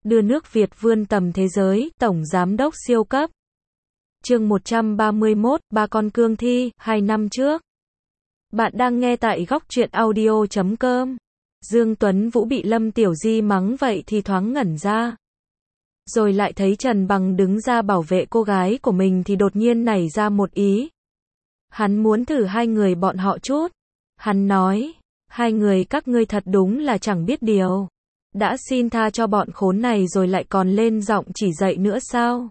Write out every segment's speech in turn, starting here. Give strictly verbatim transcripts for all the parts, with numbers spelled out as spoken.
đưa nước Việt vươn tầm thế giới, Tổng Giám đốc siêu cấp. Chương một trăm ba mươi mốt, Ba con cương thi, hai năm trước. Bạn đang nghe tại góc truyện audio chấm com. Dương Tuấn Vũ bị Lâm Tiểu Di mắng vậy thì thoáng ngẩn ra. Rồi lại thấy Trần Bằng đứng ra bảo vệ cô gái của mình thì đột nhiên nảy ra một ý. Hắn muốn thử hai người bọn họ chút. Hắn nói, hai người các ngươi thật đúng là chẳng biết điều. Đã xin tha cho bọn khốn này rồi lại còn lên giọng chỉ dạy nữa sao?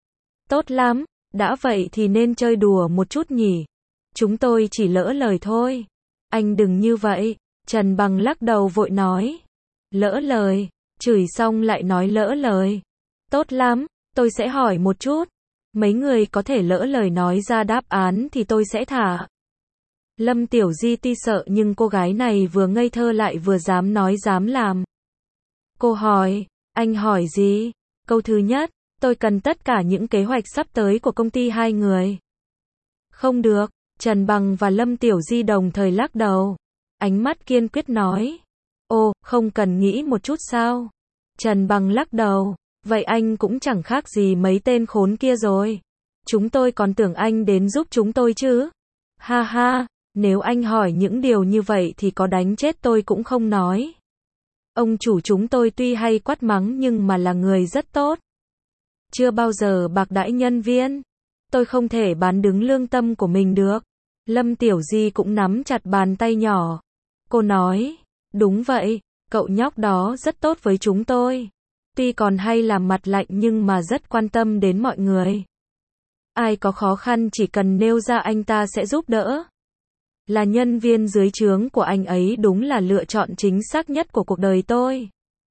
Tốt lắm, đã vậy thì nên chơi đùa một chút nhỉ. Chúng tôi chỉ lỡ lời thôi. Anh đừng như vậy. Trần Bằng lắc đầu vội nói. Lỡ lời, chửi xong lại nói lỡ lời. Tốt lắm, tôi sẽ hỏi một chút. Mấy người có thể lỡ lời nói ra đáp án thì tôi sẽ thả. Lâm Tiểu Di ti sợ nhưng cô gái này vừa ngây thơ lại vừa dám nói dám làm. Cô hỏi, anh hỏi gì? Câu thứ nhất, tôi cần tất cả những kế hoạch sắp tới của công ty hai người. Không được, Trần Bằng và Lâm Tiểu Di đồng thời lắc đầu. Ánh mắt kiên quyết nói. Ồ, không cần nghĩ một chút sao? Trần Bằng lắc đầu. Vậy anh cũng chẳng khác gì mấy tên khốn kia rồi. Chúng tôi còn tưởng anh đến giúp chúng tôi chứ. Ha ha, nếu anh hỏi những điều như vậy thì có đánh chết tôi cũng không nói. Ông chủ chúng tôi tuy hay quát mắng nhưng mà là người rất tốt. Chưa bao giờ bạc đãi nhân viên. Tôi không thể bán đứng lương tâm của mình được. Lâm Tiểu Di cũng nắm chặt bàn tay nhỏ. Cô nói, đúng vậy, cậu nhóc đó rất tốt với chúng tôi. Tuy còn hay làm mặt lạnh nhưng mà rất quan tâm đến mọi người. Ai có khó khăn chỉ cần nêu ra anh ta sẽ giúp đỡ. Là nhân viên dưới trướng của anh ấy đúng là lựa chọn chính xác nhất của cuộc đời tôi.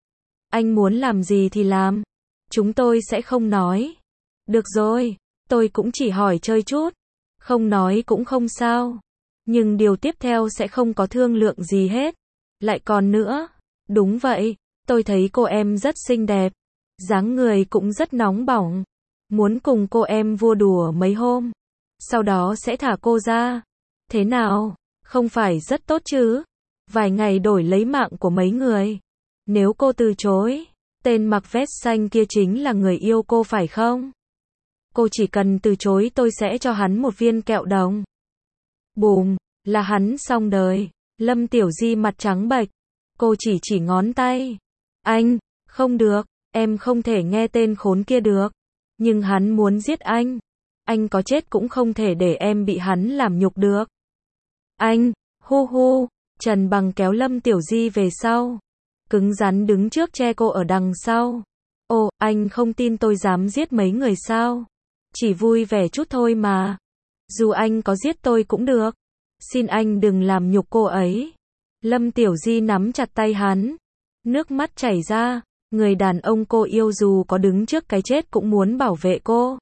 Anh muốn làm gì thì làm. Chúng tôi sẽ không nói. Được rồi, tôi cũng chỉ hỏi chơi chút. Không nói cũng không sao. Nhưng điều tiếp theo sẽ không có thương lượng gì hết. Lại còn nữa. Đúng vậy, tôi thấy cô em rất xinh đẹp. Dáng người cũng rất nóng bỏng. Muốn cùng cô em vui đùa mấy hôm. Sau đó sẽ thả cô ra. Thế nào? Không phải rất tốt chứ? Vài ngày đổi lấy mạng của mấy người. Nếu cô từ chối, tên mặc vest xanh kia chính là người yêu cô phải không? Cô chỉ cần từ chối tôi sẽ cho hắn một viên kẹo đồng. Bùm, là hắn xong đời. Lâm Tiểu Di mặt trắng bệch. Cô chỉ chỉ ngón tay. Anh, không được, em không thể nghe tên khốn kia được. Nhưng hắn muốn giết anh. Anh có chết cũng không thể để em bị hắn làm nhục được. Anh, hu hu, Trần Bằng kéo Lâm Tiểu Di về sau. Cứng rắn đứng trước che cô ở đằng sau. Ồ, anh không tin tôi dám giết mấy người sao? Chỉ vui vẻ chút thôi mà. Dù anh có giết tôi cũng được. Xin anh đừng làm nhục cô ấy. Lâm Tiểu Di nắm chặt tay hắn. Nước mắt chảy ra. Người đàn ông cô yêu dù có đứng trước cái chết cũng muốn bảo vệ cô.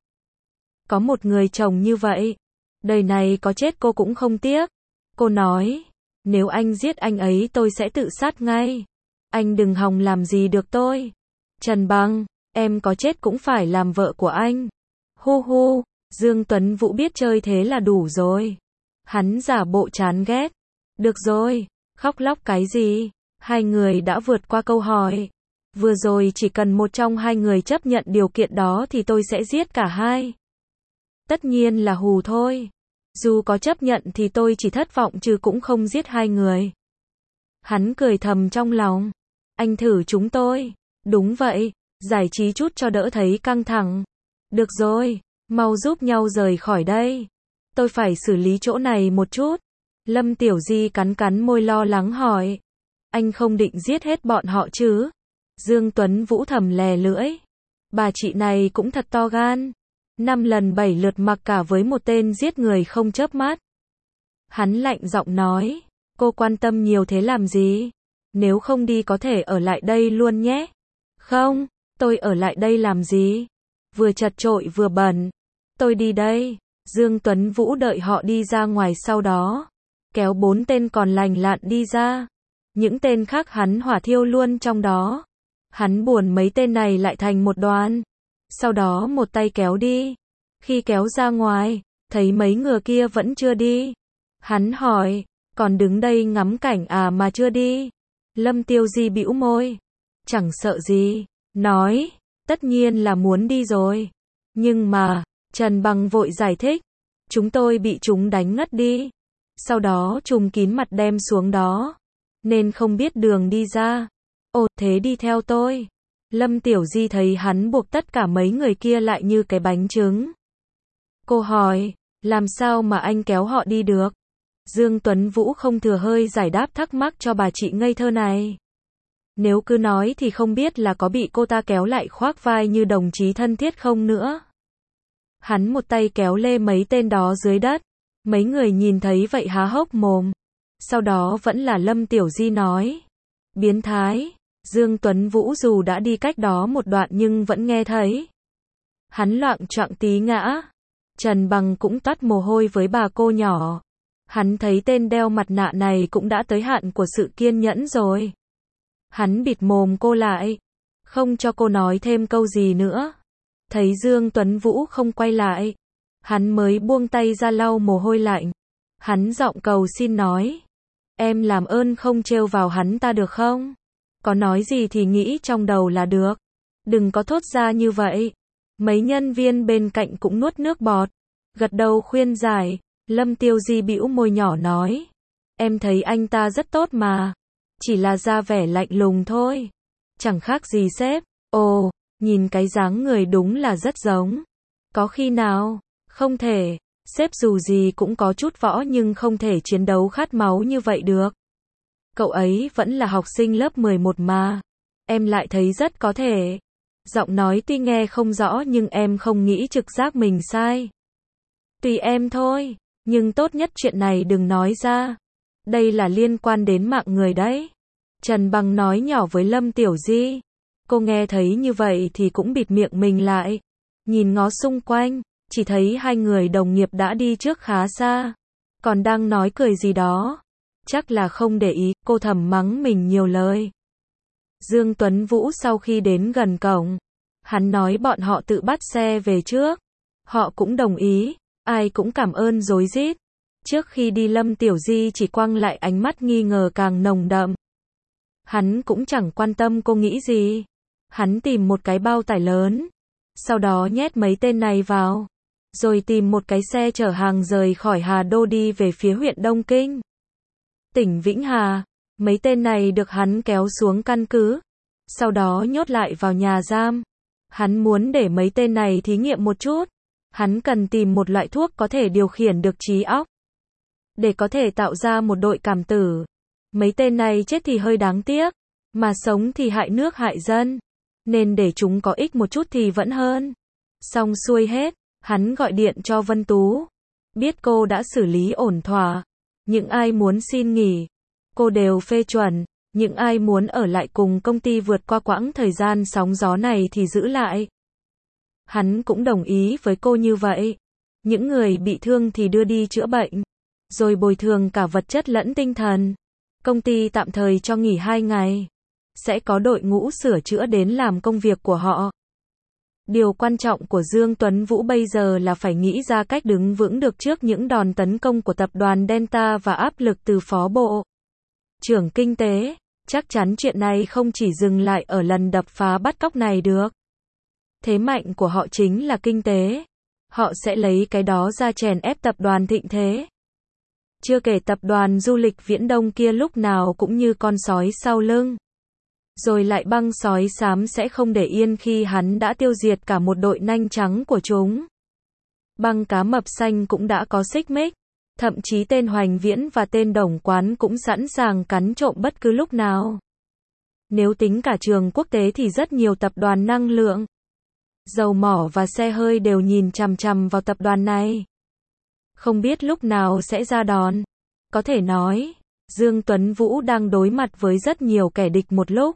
Có một người chồng như vậy. Đời này có chết cô cũng không tiếc. Cô nói. Nếu anh giết anh ấy tôi sẽ tự sát ngay. Anh đừng hòng làm gì được tôi. Trần Bằng, em có chết cũng phải làm vợ của anh. Hu hu, Dương Tuấn Vũ biết chơi thế là đủ rồi. Hắn giả bộ chán ghét. Được rồi, khóc lóc cái gì? Hai người đã vượt qua câu hỏi. Vừa rồi chỉ cần một trong hai người chấp nhận điều kiện đó thì tôi sẽ giết cả hai. Tất nhiên là hù thôi. Dù có chấp nhận thì tôi chỉ thất vọng chứ cũng không giết hai người. Hắn cười thầm trong lòng. Anh thử chúng tôi. Đúng vậy, giải trí chút cho đỡ thấy căng thẳng. Được rồi, mau giúp nhau rời khỏi đây. Tôi phải xử lý chỗ này một chút. Lâm Tiểu Di cắn cắn môi lo lắng hỏi. Anh không định giết hết bọn họ chứ? Dương Tuấn Vũ thầm lè lưỡi. Bà chị này cũng thật to gan. Năm lần bảy lượt mặc cả với một tên giết người không chớp mắt. Hắn lạnh giọng nói. Cô quan tâm nhiều thế làm gì? Nếu không đi có thể ở lại đây luôn nhé. Không, tôi ở lại đây làm gì? Vừa chật chội vừa bẩn. Tôi đi đây. Dương Tuấn Vũ đợi họ đi ra ngoài sau đó. Kéo bốn tên còn lành lặn đi ra. Những tên khác hắn hỏa thiêu luôn trong đó. Hắn buồn mấy tên này lại thành một đoàn. Sau đó một tay kéo đi. Khi kéo ra ngoài, thấy mấy người kia vẫn chưa đi. Hắn hỏi, còn đứng đây ngắm cảnh à mà chưa đi? Lâm Tiêu Di bĩu môi. Chẳng sợ gì, nói, tất nhiên là muốn đi rồi. Nhưng mà, Trần Bằng vội giải thích, chúng tôi bị chúng đánh ngất đi. Sau đó trùm kín mặt đem xuống đó, nên không biết đường đi ra. Ồ, thế đi theo tôi. Lâm Tiểu Di thấy hắn buộc tất cả mấy người kia lại như cái bánh trứng. Cô hỏi, làm sao mà anh kéo họ đi được? Dương Tuấn Vũ không thừa hơi giải đáp thắc mắc cho bà chị ngây thơ này. Nếu cứ nói thì không biết là có bị cô ta kéo lại khoác vai như đồng chí thân thiết không nữa. Hắn một tay kéo lê mấy tên đó dưới đất. Mấy người nhìn thấy vậy há hốc mồm. Sau đó vẫn là Lâm Tiểu Di nói. Biến thái. Dương Tuấn Vũ dù đã đi cách đó một đoạn nhưng vẫn nghe thấy. Hắn loạng choạng tí ngã. Trần Bằng cũng toát mồ hôi với bà cô nhỏ. Hắn thấy tên đeo mặt nạ này cũng đã tới hạn của sự kiên nhẫn rồi. Hắn bịt mồm cô lại. Không cho cô nói thêm câu gì nữa. Thấy Dương Tuấn Vũ không quay lại. Hắn mới buông tay ra lau mồ hôi lạnh. Hắn giọng cầu xin nói. Em làm ơn không trêu vào hắn ta được không? Có nói gì thì nghĩ trong đầu là được. Đừng có thốt ra như vậy. Mấy nhân viên bên cạnh cũng nuốt nước bọt. Gật đầu khuyên giải. Lâm Tiêu Di bĩu môi nhỏ nói. Em thấy anh ta rất tốt mà. Chỉ là ra vẻ lạnh lùng thôi. Chẳng khác gì sếp. Ồ, nhìn cái dáng người đúng là rất giống. Có khi nào? Không thể. Sếp dù gì cũng có chút võ nhưng không thể chiến đấu khát máu như vậy được. Cậu ấy vẫn là học sinh lớp mười một mà. Em lại thấy rất có thể. Giọng nói tuy nghe không rõ nhưng em không nghĩ trực giác mình sai. Tùy em thôi. Nhưng tốt nhất chuyện này đừng nói ra. Đây là liên quan đến mạng người đấy. Trần Bằng nói nhỏ với Lâm Tiểu Di. Cô nghe thấy như vậy thì cũng bịt miệng mình lại. Nhìn ngó xung quanh, chỉ thấy hai người đồng nghiệp đã đi trước khá xa. Còn đang nói cười gì đó. Chắc là không để ý, cô thầm mắng mình nhiều lời. Dương Tuấn Vũ sau khi đến gần cổng, hắn nói bọn họ tự bắt xe về trước. Họ cũng đồng ý, ai cũng cảm ơn rối rít. Trước khi đi Lâm Tiểu Di chỉ quăng lại ánh mắt nghi ngờ càng nồng đậm. Hắn cũng chẳng quan tâm cô nghĩ gì. Hắn tìm một cái bao tải lớn. Sau đó nhét mấy tên này vào. Rồi tìm một cái xe chở hàng rời khỏi Hà Đô đi về phía huyện Đông Kinh. Tỉnh Vĩnh Hà. Mấy tên này được hắn kéo xuống căn cứ. Sau đó nhốt lại vào nhà giam. Hắn muốn để mấy tên này thí nghiệm một chút. Hắn cần tìm một loại thuốc có thể điều khiển được trí óc. Để có thể tạo ra một đội cảm tử. Mấy tên này chết thì hơi đáng tiếc. Mà sống thì hại nước hại dân. Nên để chúng có ích một chút thì vẫn hơn. Xong xuôi hết. Hắn gọi điện cho Vân Tú. Biết cô đã xử lý ổn thỏa. Những ai muốn xin nghỉ, cô đều phê chuẩn. Những ai muốn ở lại cùng công ty vượt qua quãng thời gian sóng gió này thì giữ lại. Hắn cũng đồng ý với cô như vậy. Những người bị thương thì đưa đi chữa bệnh. Rồi bồi thường cả vật chất lẫn tinh thần. Công ty tạm thời cho nghỉ hai ngày. Sẽ có đội ngũ sửa chữa đến làm công việc của họ. Điều quan trọng của Dương Tuấn Vũ bây giờ là phải nghĩ ra cách đứng vững được trước những đòn tấn công của tập đoàn Delta và áp lực từ phó bộ trưởng kinh tế. Chắc chắn chuyện này không chỉ dừng lại ở lần đập phá bắt cóc này được. Thế mạnh của họ chính là kinh tế. Họ sẽ lấy cái đó ra chèn ép tập đoàn thịnh thế. Chưa kể tập đoàn du lịch Viễn Đông kia lúc nào cũng như con sói sau lưng. Rồi lại băng sói xám sẽ không để yên khi hắn đã tiêu diệt cả một đội nanh trắng của chúng. Băng cá mập xanh cũng đã có xích mích. Thậm chí tên Hoành Viễn và tên Đồng Quán cũng sẵn sàng cắn trộm bất cứ lúc nào. Nếu tính cả trường quốc tế thì rất nhiều tập đoàn năng lượng, dầu mỏ và xe hơi đều nhìn chằm chằm vào tập đoàn này. Không biết lúc nào sẽ ra đòn. Có thể nói, Dương Tuấn Vũ đang đối mặt với rất nhiều kẻ địch một lúc.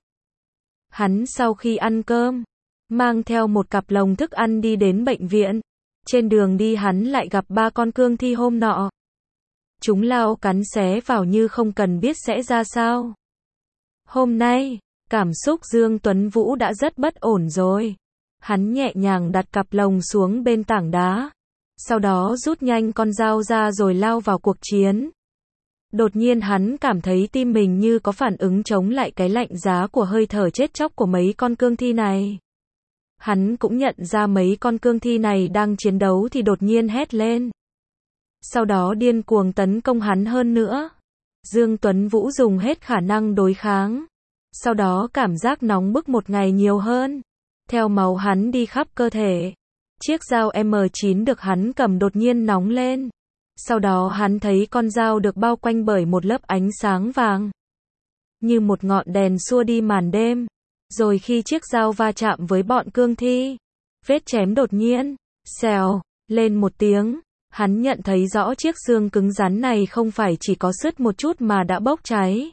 Hắn sau khi ăn cơm, mang theo một cặp lồng thức ăn đi đến bệnh viện. Trên đường đi hắn lại gặp ba con cương thi hôm nọ. Chúng lao cắn xé vào như không cần biết sẽ ra sao. Hôm nay, cảm xúc Dương Tuấn Vũ đã rất bất ổn rồi. Hắn nhẹ nhàng đặt cặp lồng xuống bên tảng đá. Sau đó rút nhanh con dao ra rồi lao vào cuộc chiến. Đột nhiên hắn cảm thấy tim mình như có phản ứng chống lại cái lạnh giá của hơi thở chết chóc của mấy con cương thi này. Hắn cũng nhận ra mấy con cương thi này đang chiến đấu thì đột nhiên hét lên. Sau đó điên cuồng tấn công hắn hơn nữa. Dương Tuấn Vũ dùng hết khả năng đối kháng. Sau đó cảm giác nóng bức một ngày nhiều hơn. Theo máu hắn đi khắp cơ thể. Chiếc dao M chín được hắn cầm đột nhiên nóng lên. Sau đó hắn thấy con dao được bao quanh bởi một lớp ánh sáng vàng. Như một ngọn đèn xua đi màn đêm. Rồi khi chiếc dao va chạm với bọn cương thi, vết chém đột nhiên, xèo, lên một tiếng. Hắn nhận thấy rõ chiếc xương cứng rắn này không phải chỉ có sứt một chút mà đã bốc cháy.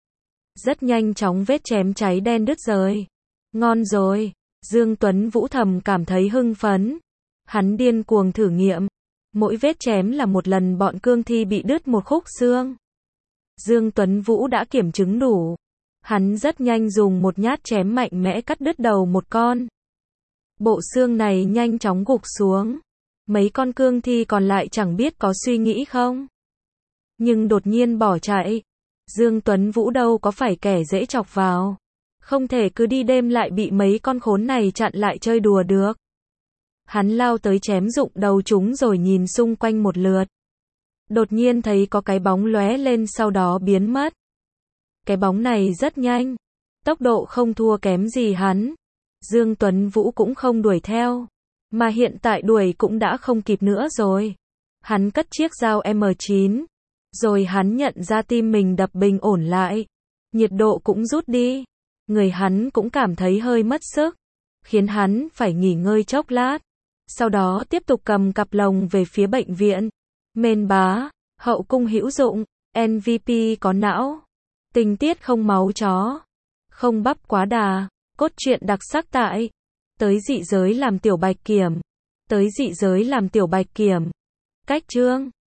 Rất nhanh chóng vết chém cháy đen đứt rời. Ngon rồi. Dương Tuấn Vũ thầm cảm thấy hưng phấn. Hắn điên cuồng thử nghiệm. Mỗi vết chém là một lần bọn cương thi bị đứt một khúc xương. Dương Tuấn Vũ đã kiểm chứng đủ. Hắn rất nhanh dùng một nhát chém mạnh mẽ cắt đứt đầu một con. Bộ xương này nhanh chóng gục xuống. Mấy con cương thi còn lại chẳng biết có suy nghĩ không. Nhưng đột nhiên bỏ chạy. Dương Tuấn Vũ đâu có phải kẻ dễ chọc vào. Không thể cứ đi đêm lại bị mấy con khốn này chặn lại chơi đùa được. Hắn lao tới chém rụng đầu chúng rồi nhìn xung quanh một lượt. Đột nhiên thấy có cái bóng lóe lên sau đó biến mất. Cái bóng này rất nhanh. Tốc độ không thua kém gì hắn. Dương Tuấn Vũ cũng không đuổi theo. Mà hiện tại đuổi cũng đã không kịp nữa rồi. Hắn cất chiếc dao M chín. Rồi hắn nhận ra tim mình đập bình ổn lại. Nhiệt độ cũng rút đi. Người hắn cũng cảm thấy hơi mất sức. Khiến hắn phải nghỉ ngơi chốc lát. Sau đó tiếp tục cầm cặp lồng về phía bệnh viện. Mên bá, hậu cung hữu dụng, M V P có não. Tình tiết không máu chó. Không bắp quá đà. Cốt truyện đặc sắc tại. Tới dị giới làm tiểu bạch kiểm. Tới dị giới làm tiểu bạch kiểm. Cách chương